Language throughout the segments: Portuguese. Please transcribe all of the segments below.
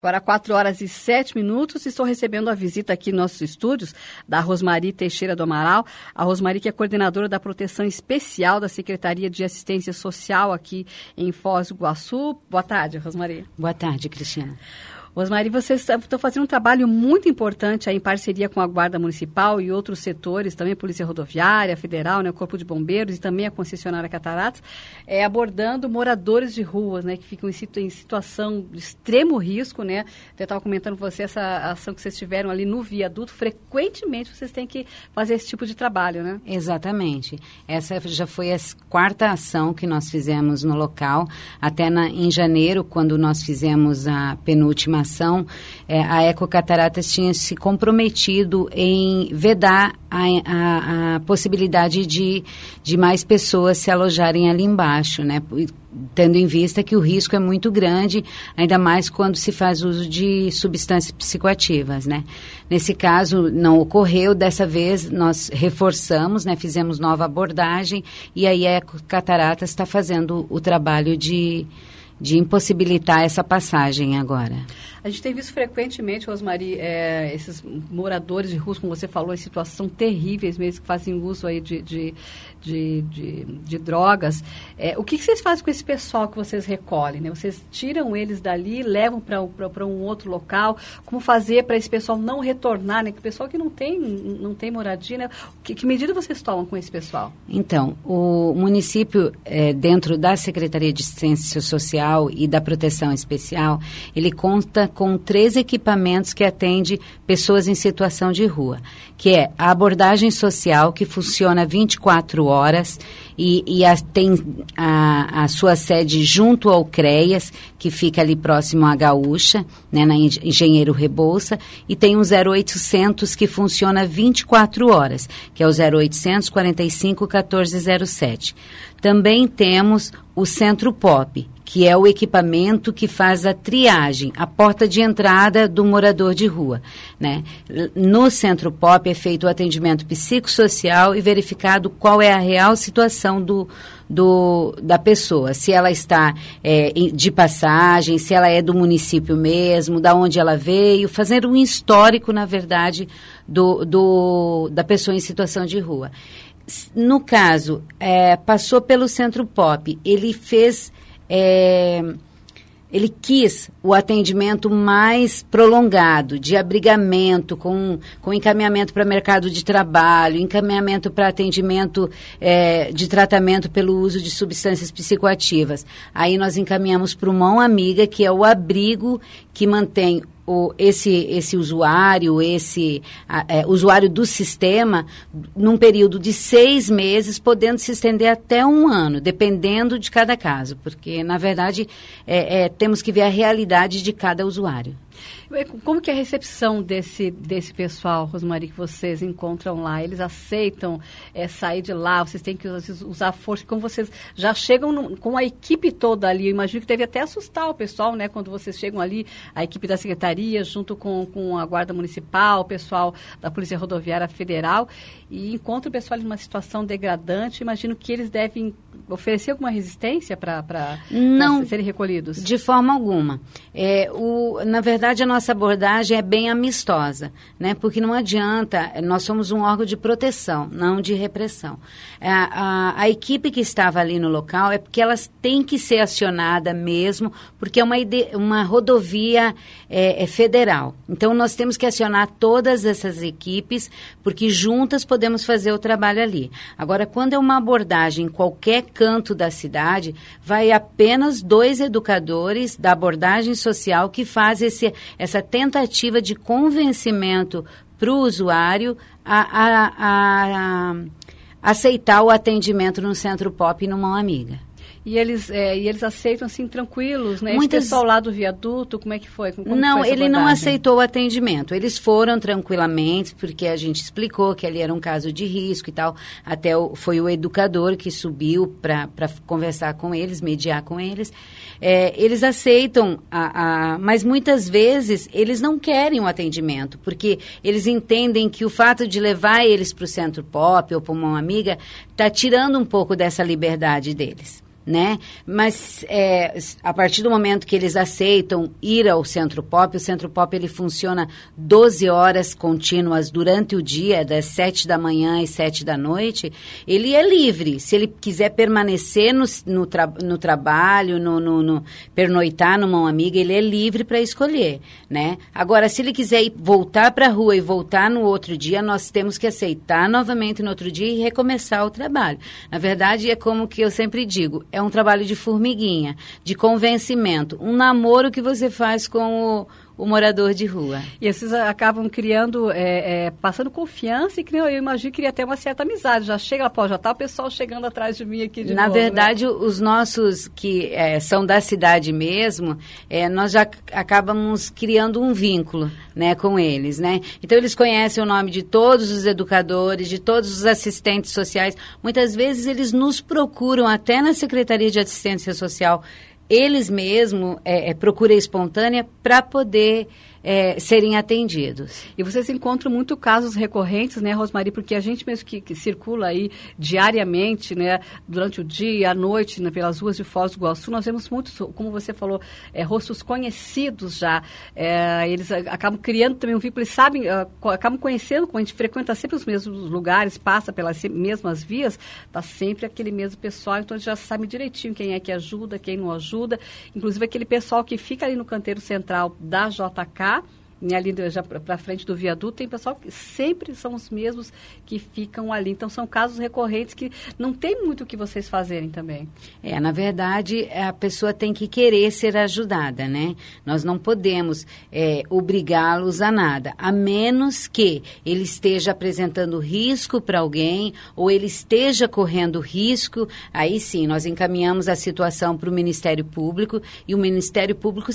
Agora, 4h07, estou recebendo a visita aqui nos nossos estúdios da Rosmary Teixeira do Amaral. A Rosmary, que é coordenadora da Proteção Especial da Secretaria de Assistência Social aqui em Foz do Iguaçu. Boa tarde, Rosmary. Boa tarde, Cristina. Rosmary, vocês estão fazendo um trabalho muito importante aí em parceria com a Guarda Municipal e outros setores, também a Polícia Rodoviária Federal, né, o Corpo de Bombeiros e também a concessionária Cataratas, abordando moradores de ruas, né, que ficam em situação de extremo risco, né? Eu estava comentando com você essa ação que vocês tiveram ali no viaduto. Frequentemente vocês têm que fazer esse tipo de trabalho, né? Exatamente. Essa já foi a quarta ação que nós fizemos no local. Até em janeiro, quando nós fizemos a penúltima ação, a Ecocataratas tinha se comprometido em vedar a possibilidade de mais pessoas se alojarem ali embaixo, né? Tendo em vista que o risco é muito grande, ainda mais quando se faz uso de substâncias psicoativas, né? Nesse caso, não ocorreu. Dessa vez, nós reforçamos, né? Fizemos nova abordagem e aí a Ecocataratas está fazendo o trabalho de impossibilitar essa passagem agora. A gente tem visto frequentemente, Rosmary, esses moradores de ruas, como você falou, em situação terríveis mesmo, que fazem uso aí de drogas. O que vocês fazem com esse pessoal que vocês recolhem, né? Vocês tiram eles dali, levam para um outro local? Como fazer para esse pessoal não retornar, né? Que o pessoal que não tem moradia, né? Que medida vocês tomam com esse pessoal? Então, o município, dentro da Secretaria de Assistência Social e da Proteção Especial, ele conta com 3 equipamentos que atendem pessoas em situação de rua, que é a abordagem social, que funciona 24 horas e tem a sua sede junto ao CREAS, que fica ali próximo à Gaúcha, né, na Engenheiro Rebouça, e tem um 0800 que funciona 24 horas, que é o 0800 45 1407. Também temos o Centro POP, que é o equipamento que faz a triagem, a porta de entrada do morador de rua, né? No Centro POP é feito o atendimento psicossocial e verificado qual é a real situação da pessoa, se ela está de passagem, se ela é do município mesmo, da onde ela veio, fazer um histórico, na verdade, da pessoa em situação de rua. No caso, passou pelo Centro POP, ele fez... ele quis o atendimento mais prolongado, de abrigamento, com encaminhamento para mercado de trabalho, encaminhamento para atendimento de tratamento pelo uso de substâncias psicoativas. Aí nós encaminhamos para o Mão Amiga, que é o abrigo que mantém esse usuário, usuário do sistema, num período de 6 meses, podendo se estender até 1 ano, dependendo de cada caso, porque, na verdade, temos que ver a realidade de cada usuário. Como que é a recepção desse pessoal, Rosmary, que vocês encontram lá? Eles aceitam sair de lá? Vocês têm que usar força? Como vocês já chegam com a equipe toda ali? Eu imagino que deve até assustar o pessoal, né? Quando vocês chegam ali, a equipe da Secretaria, junto com a Guarda Municipal, o pessoal da Polícia Rodoviária Federal, e encontram o pessoal em uma situação degradante. Imagino que eles devem oferecer alguma resistência para serem recolhidos? De forma alguma. Na verdade, a nossa abordagem é bem amistosa, né? Porque não adianta, nós somos um órgão de proteção, não de repressão. A equipe que estava ali no local é porque elas têm que ser acionadas mesmo, porque é uma rodovia federal. Então, nós temos que acionar todas essas equipes, porque juntas podemos fazer o trabalho ali. Agora, quando é uma abordagem em qualquer canto da cidade, vai apenas 2 educadores da abordagem social que fazem essa tentativa de convencimento para o usuário a aceitar o atendimento no Centro POP e no Mão Amiga. E eles aceitam, assim, tranquilos, né? Esse pessoal lá do viaduto, como é que foi? Não, ele não aceitou o atendimento. Eles foram tranquilamente, porque a gente explicou que ali era um caso de risco e tal. Até foi o educador que subiu para conversar com eles, mediar com eles. Eles aceitam, mas muitas vezes eles não querem o atendimento, porque eles entendem que o fato de levar eles para o Centro POP ou para uma Mão Amiga está tirando um pouco dessa liberdade deles. né? Mas a partir do momento que eles aceitam ir ao Centro Pop, o Centro Pop ele funciona 12 horas contínuas durante o dia, das 7 da manhã às 7 da noite, ele é livre. Se ele quiser permanecer no trabalho, pernoitar numa mão amiga, ele é livre para escolher, né? Agora, se ele quiser voltar para a rua e voltar no outro dia, nós temos que aceitar novamente no outro dia e recomeçar o trabalho. Na verdade, é como que eu sempre digo, é um trabalho de formiguinha, de convencimento, um namoro que você faz com o morador de rua. E esses acabam criando, passando confiança e eu imagino que cria até uma certa amizade. Já chega, já está o pessoal chegando atrás de mim aqui de novo. Na verdade, né? Os nossos que são da cidade mesmo, nós já acabamos criando um vínculo, né, com eles, né? Então, eles conhecem o nome de todos os educadores, de todos os assistentes sociais. Muitas vezes, eles nos procuram até na Secretaria de Assistência Social. Eles mesmos procuram espontânea para poder serem atendidos. E vocês encontram muito casos recorrentes, né, Rosmary? Porque a gente mesmo que circula aí diariamente, né, durante o dia, à noite, né, pelas ruas de Foz do Iguaçu, nós vemos muitos, como você falou, rostos conhecidos já. Eles acabam criando também um vínculo, eles sabem, acabam conhecendo, como a gente frequenta sempre os mesmos lugares, passa pelas mesmas vias, está sempre aquele mesmo pessoal, então eles já sabem direitinho quem é que ajuda, quem não ajuda. Inclusive aquele pessoal que fica ali no canteiro central da JK, ali já para frente do viaduto, tem pessoal que sempre são os mesmos que ficam ali. Então, são casos recorrentes que não tem muito o que vocês fazerem também. Na verdade, a pessoa tem que querer ser ajudada, né? Nós não podemos obrigá-los a nada, a menos que ele esteja apresentando risco para alguém ou ele esteja correndo risco. Aí sim, nós encaminhamos a situação para o Ministério Público e o Ministério Público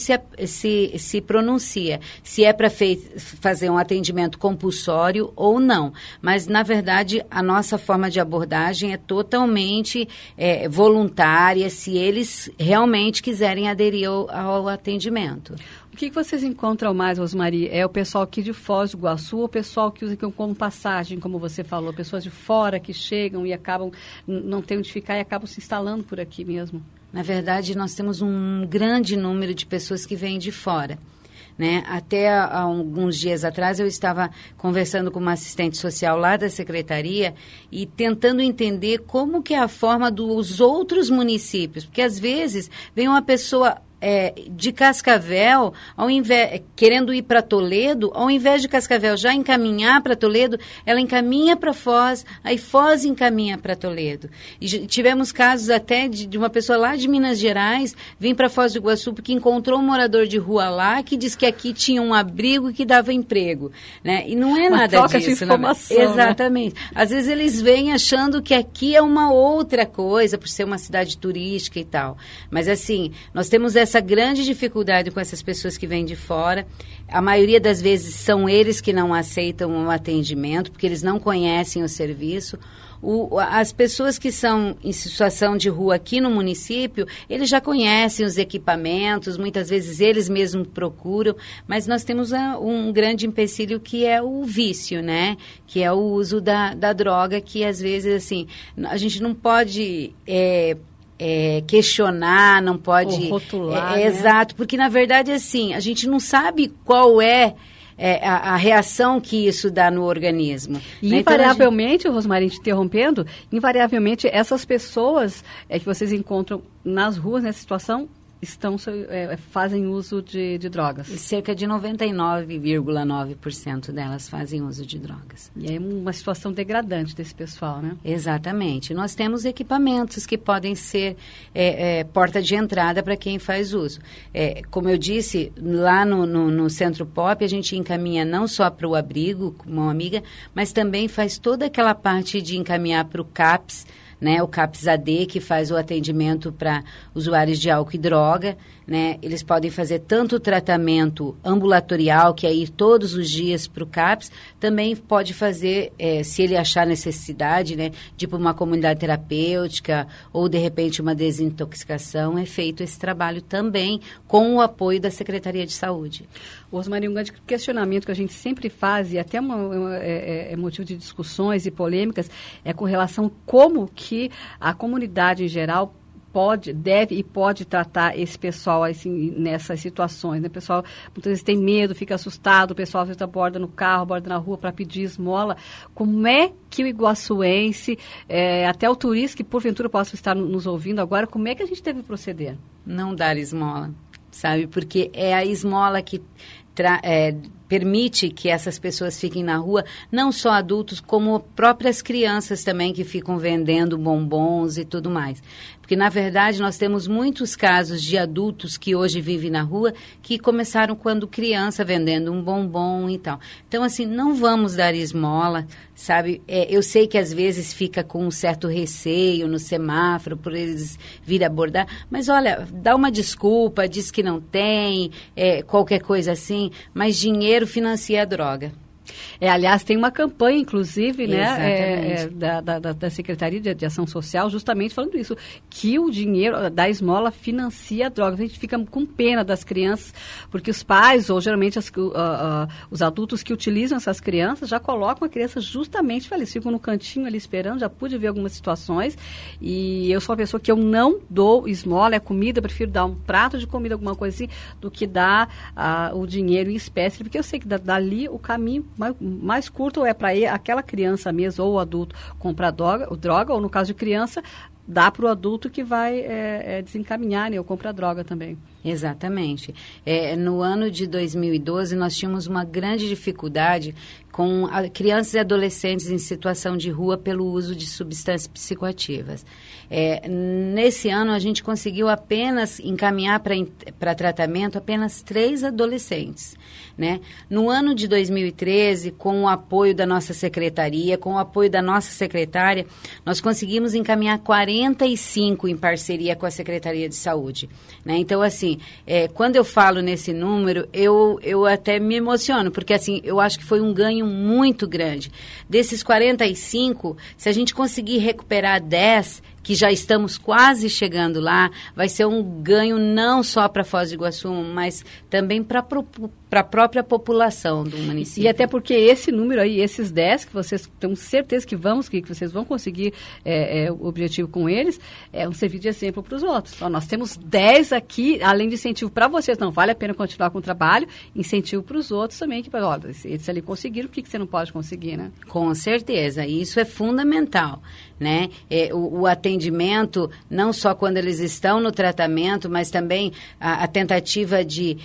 se pronuncia se é para fazer um atendimento compulsório ou não. Mas, na verdade, a nossa forma de abordagem é totalmente voluntária, se eles realmente quiserem aderir ao atendimento. O que vocês encontram mais, Rosmary? É o pessoal aqui de Foz do Iguaçu ou o pessoal que usa aqui como passagem, como você falou? Pessoas de fora que chegam e acabam, não têm onde ficar e acabam se instalando por aqui mesmo? Na verdade, nós temos um grande número de pessoas que vêm de fora. Né? Até há alguns dias atrás eu estava conversando com uma assistente social lá da secretaria e tentando entender como que é a forma dos outros municípios, porque às vezes vem uma pessoa de Cascavel, querendo ir para Toledo, ao invés de Cascavel já encaminhar para Toledo, ela encaminha para Foz, aí Foz encaminha para Toledo. E tivemos casos até de uma pessoa lá de Minas Gerais vir para Foz do Iguaçu porque encontrou um morador de rua lá que disse que aqui tinha um abrigo que dava emprego, né? E não é nada troca disso. De informação, exatamente. Né? Às vezes eles vêm achando que aqui é uma outra coisa, por ser uma cidade turística e tal. Mas assim, nós temos essa grande dificuldade com essas pessoas que vêm de fora. A maioria das vezes são eles que não aceitam o atendimento, porque eles não conhecem o serviço. As pessoas que são em situação de rua aqui no município, eles já conhecem os equipamentos, muitas vezes eles mesmos procuram, mas nós temos um grande empecilho que é o vício, né? Que é o uso da droga, que às vezes, assim, a gente não pode... questionar, não pode... Ou rotular, né? Exato, porque na verdade, assim, a gente não sabe qual a reação que isso dá no organismo. E né? invariavelmente, então, Rosmary, te interrompendo, invariavelmente essas pessoas que vocês encontram nas ruas, nessa situação, fazem uso de drogas. E cerca de 99,9% delas fazem uso de drogas. E é uma situação degradante desse pessoal, né? Exatamente. Nós temos equipamentos que podem ser porta de entrada para quem faz uso. Como eu disse, lá no Centro Pop, a gente encaminha não só para o abrigo, como uma amiga, mas também faz toda aquela parte de encaminhar para o CAPS, né, o CAPS-AD, que faz o atendimento para usuários de álcool e droga, né? Eles podem fazer tanto o tratamento ambulatorial, que é ir todos os dias para o CAPS, também pode fazer, se ele achar necessidade, né, de ir para uma comunidade terapêutica ou, de repente, uma desintoxicação, é feito esse trabalho também com o apoio da Secretaria de Saúde. Rosmary, um grande questionamento que a gente sempre faz, e até é motivo de discussões e polêmicas, é com relação como que a comunidade em geral deve e pode tratar esse pessoal assim, nessas situações, né? O pessoal muitas vezes tem medo, fica assustado, o pessoal às vezes aborda no carro, aborda na rua para pedir esmola. Como é que o iguaçuense, até o turista que porventura possa estar nos ouvindo agora, como é que a gente deve proceder? Não dar esmola, sabe? Porque é a esmola que permite que essas pessoas fiquem na rua, não só adultos, como próprias crianças também que ficam vendendo bombons e tudo mais. Porque, na verdade, nós temos muitos casos de adultos que hoje vivem na rua que começaram quando criança, vendendo um bombom e tal. Então, assim, não vamos dar esmola, sabe? Eu sei que às vezes fica com um certo receio no semáforo por eles vir abordar, mas olha, dá uma desculpa, diz que não tem, qualquer coisa assim, mas dinheiro financia a droga. Aliás, tem uma campanha, inclusive, né, da Secretaria de Ação Social, justamente falando isso, que o dinheiro da esmola financia a droga. A gente fica com pena das crianças, porque os pais, ou geralmente os adultos que utilizam essas crianças, já colocam a criança justamente, eles ficam no cantinho ali esperando, já pude ver algumas situações, e eu sou uma pessoa que eu não dou esmola, comida, eu prefiro dar um prato de comida, alguma coisa assim, do que dar o dinheiro em espécie, porque eu sei que dali o caminho mais curto é para aquela criança mesmo, ou o adulto, comprar droga, ou no caso de criança, dá para o adulto que vai desencaminhar, né, ou comprar droga também. Exatamente. No ano de 2012, nós tínhamos uma grande dificuldade com crianças e adolescentes em situação de rua pelo uso de substâncias psicoativas. Nesse ano, a gente conseguiu apenas encaminhar para tratamento apenas 3 adolescentes. Né? No ano de 2013, com o apoio da nossa secretaria, com o apoio da nossa secretária, nós conseguimos encaminhar 45 em parceria com a Secretaria de Saúde. Né? Então, assim, quando eu falo nesse número, eu até me emociono, porque assim, eu acho que foi um ganho muito grande. Desses 45, se a gente conseguir recuperar 10, que já estamos quase chegando lá, vai ser um ganho não só para Foz do Iguaçu, mas também para a própria população do município. E até porque esse número aí, esses 10, que vocês têm certeza que vocês vão conseguir o objetivo com eles, é um serviço de exemplo para os outros. Então, nós temos 10 aqui, além de incentivo para vocês, não vale a pena continuar com o trabalho, incentivo para os outros também, que olha, eles ali conseguiram, por que você não pode conseguir, né? Com certeza, isso é fundamental. Né? O atendimento, não só quando eles estão no tratamento, mas também a tentativa de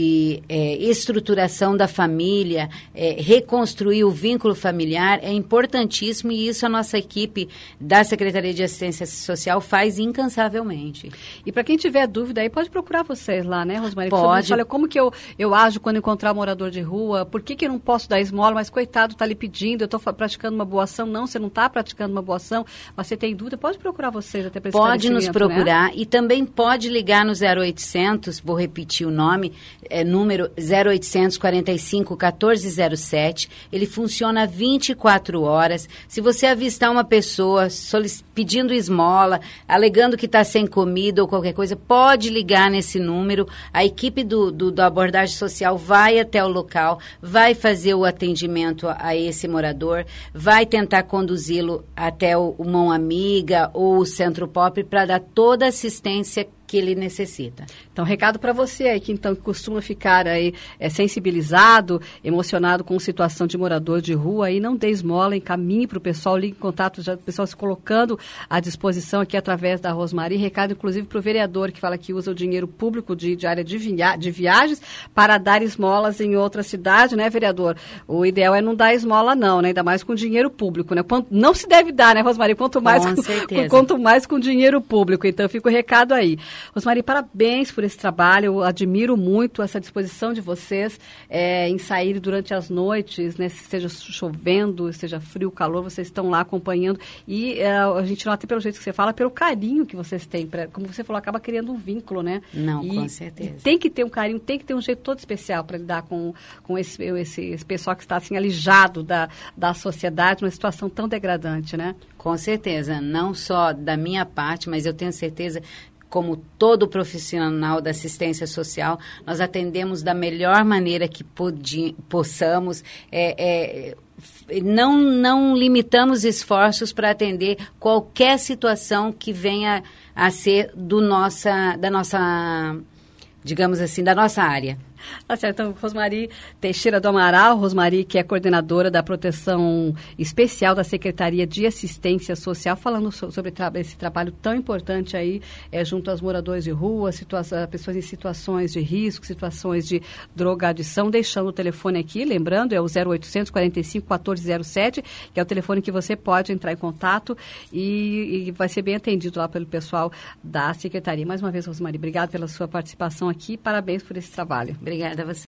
estruturação da família, reconstruir o vínculo familiar é importantíssimo, e isso a nossa equipe da Secretaria de Assistência Social faz incansavelmente. E para quem tiver dúvida aí, pode procurar vocês lá, né, Rosmarie? Pode. Olha, como que eu ajo quando encontrar um morador de rua? Por que eu não posso dar esmola? Mas coitado, está lhe pedindo, eu estou praticando uma boa ação. Não, você não está praticando uma boa ação. Você tem dúvida, pode procurar vocês até para esse Pode nos procurar, né? E também pode ligar no 0800, vou repetir o nome, número 0800 45 1407. Ele funciona 24 horas. Se você avistar uma pessoa pedindo esmola, alegando que está sem comida ou qualquer coisa, pode ligar nesse número. A equipe do abordagem social vai até o local, vai fazer o atendimento a esse morador, vai tentar conduzi-lo até o Mão Amiga ou o Centro Pop para dar toda a assistência que ele necessita. Então, recado para você aí que então costuma ficar aí sensibilizado, emocionado com situação de morador de rua, aí não dê esmola, encaminhe para o pessoal, ligue em contato, já o pessoal se colocando à disposição aqui através da Rosmarie. Recado inclusive para o vereador que fala que usa o dinheiro público de área de viagens para dar esmolas em outra cidade, né, vereador? O ideal é não dar esmola não, né? Ainda mais com dinheiro público, né? Não se deve dar, né, Rosmarie? Quanto mais com dinheiro público. Então, fica o recado aí. Rosmarie, parabéns por esse trabalho, eu admiro muito essa disposição de vocês em sair durante as noites, né, se esteja chovendo, esteja frio, calor, vocês estão lá acompanhando e a gente nota pelo jeito que você fala, pelo carinho que vocês têm, como você falou, acaba criando um vínculo, né? Não, com certeza. Tem que ter um carinho, tem que ter um jeito todo especial para lidar com esse pessoal que está assim alijado da sociedade, numa situação tão degradante, né? Com certeza, não só da minha parte, mas eu tenho certeza, como todo profissional da assistência social, nós atendemos da melhor maneira que possamos. não limitamos esforços para atender qualquer situação que venha a ser da nossa, digamos assim, da nossa área. Tá certo, então, Rosmari Teixeira do Amaral, Rosmari, que é coordenadora da proteção especial da Secretaria de Assistência Social, falando sobre esse trabalho tão importante aí, junto aos moradores de rua, pessoas em situações de risco, situações de drogadição, deixando o telefone aqui, lembrando, é o 0800 45 1407, que é o telefone que você pode entrar em contato e vai ser bem atendido lá pelo pessoal da Secretaria. Mais uma vez, Rosmari, obrigada pela sua participação aqui, parabéns por esse trabalho. Obrigada a você.